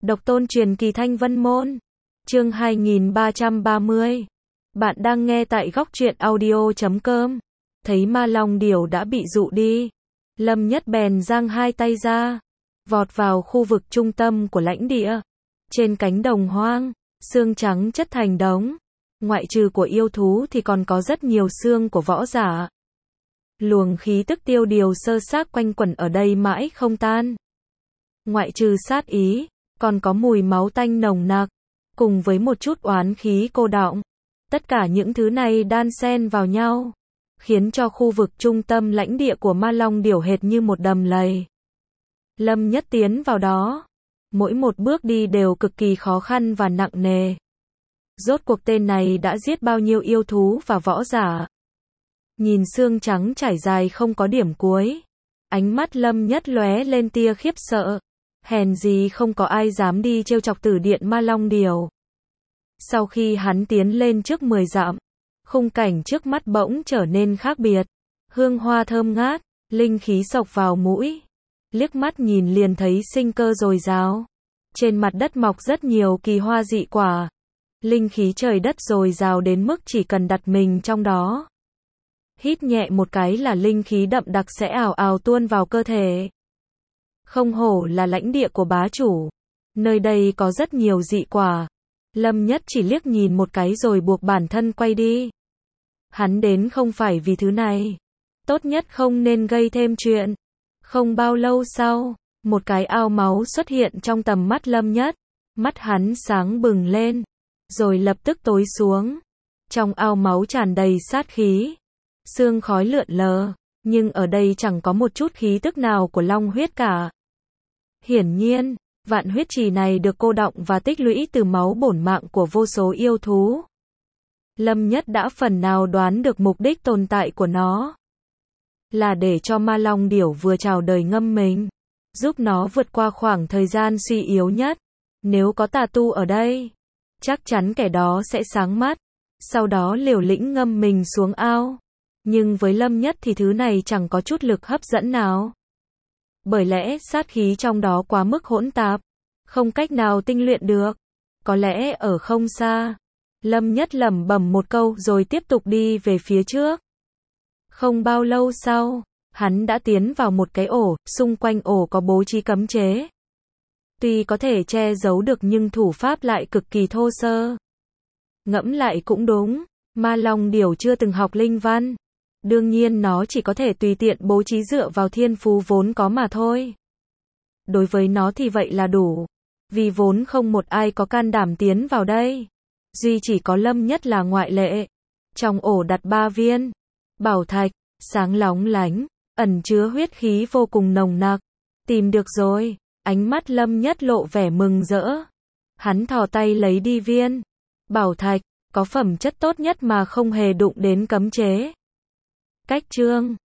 Độc tôn truyền kỳ Thanh Vân Môn. Chương 2330. Bạn đang nghe tại góc truyện audio.com. Thấy ma long điểu đã bị dụ đi, Lâm Nhất bèn giang hai tay ra, vọt vào khu vực trung tâm của lãnh địa. Trên cánh đồng hoang, xương trắng chất thành đống. Ngoại trừ của yêu thú thì còn có rất nhiều xương của võ giả. Luồng khí tức tiêu điều sơ xác quanh quẩn ở đây mãi không tan. Ngoại trừ sát ý, còn có mùi máu tanh nồng nặc, cùng với một chút oán khí cô đọng. Tất cả những thứ này đan xen vào nhau, khiến cho khu vực trung tâm lãnh địa của ma long điểu hệt như một đầm lầy. Lâm Nhất tiến vào đó, mỗi một bước đi đều cực kỳ khó khăn và nặng nề. Rốt cuộc tên này đã giết bao nhiêu yêu thú và võ giả. Nhìn xương trắng trải dài không có điểm cuối, ánh mắt Lâm Nhất lóe lên tia khiếp sợ. Hèn gì không có ai dám đi trêu chọc tử điện ma long điểu. Sau khi hắn tiến lên trước 10 dặm, khung cảnh trước mắt bỗng trở nên khác biệt. Hương hoa thơm ngát, linh khí xộc vào mũi. Liếc mắt nhìn liền thấy sinh cơ dồi dào. Trên mặt đất mọc rất nhiều kỳ hoa dị quả. Linh khí trời đất dồi dào đến mức chỉ cần đặt mình trong đó, hít nhẹ một cái là linh khí đậm đặc sẽ ào ào tuôn vào cơ thể. Không hổ là lãnh địa của bá chủ. Nơi đây có rất nhiều dị quả. Lâm Nhất chỉ liếc nhìn một cái rồi buộc bản thân quay đi. Hắn đến không phải vì thứ này. Tốt nhất không nên gây thêm chuyện. Không bao lâu sau, một cái ao máu xuất hiện trong tầm mắt Lâm Nhất. Mắt hắn sáng bừng lên, rồi lập tức tối xuống. Trong ao máu tràn đầy sát khí. Sương khói lượn lờ, nhưng ở đây chẳng có một chút khí tức nào của long huyết cả. Hiển nhiên, vạn huyết trì này được cô đọng và tích lũy từ máu bổn mạng của vô số yêu thú. Lâm Nhất đã phần nào đoán được mục đích tồn tại của nó. Là để cho ma long điểu vừa chào đời ngâm mình, giúp nó vượt qua khoảng thời gian suy yếu nhất. Nếu có tà tu ở đây, chắc chắn kẻ đó sẽ sáng mắt, sau đó liều lĩnh ngâm mình xuống ao. Nhưng với Lâm Nhất thì thứ này chẳng có chút lực hấp dẫn nào. Bởi lẽ sát khí trong đó quá mức hỗn tạp, không cách nào tinh luyện được. Có lẽ ở không xa, Lâm Nhất lẩm bẩm một câu rồi tiếp tục đi về phía trước. Không bao lâu sau, hắn đã tiến vào một cái ổ, xung quanh ổ có bố trí cấm chế. Tuy có thể che giấu được nhưng thủ pháp lại cực kỳ thô sơ. Ngẫm lại cũng đúng, ma long điểu chưa từng học linh văn. Đương nhiên nó chỉ có thể tùy tiện bố trí dựa vào thiên phú vốn có mà thôi. Đối với nó thì vậy là đủ. Vì vốn không một ai có can đảm tiến vào đây. Duy chỉ có Lâm Nhất là ngoại lệ. Trong ổ đặt 3 viên bảo thạch, sáng lóng lánh, ẩn chứa huyết khí vô cùng nồng nặc. Tìm được rồi, ánh mắt Lâm Nhất lộ vẻ mừng rỡ. Hắn thò tay lấy đi viên bảo thạch, có phẩm chất tốt nhất mà không hề đụng đến cấm chế. Cách chương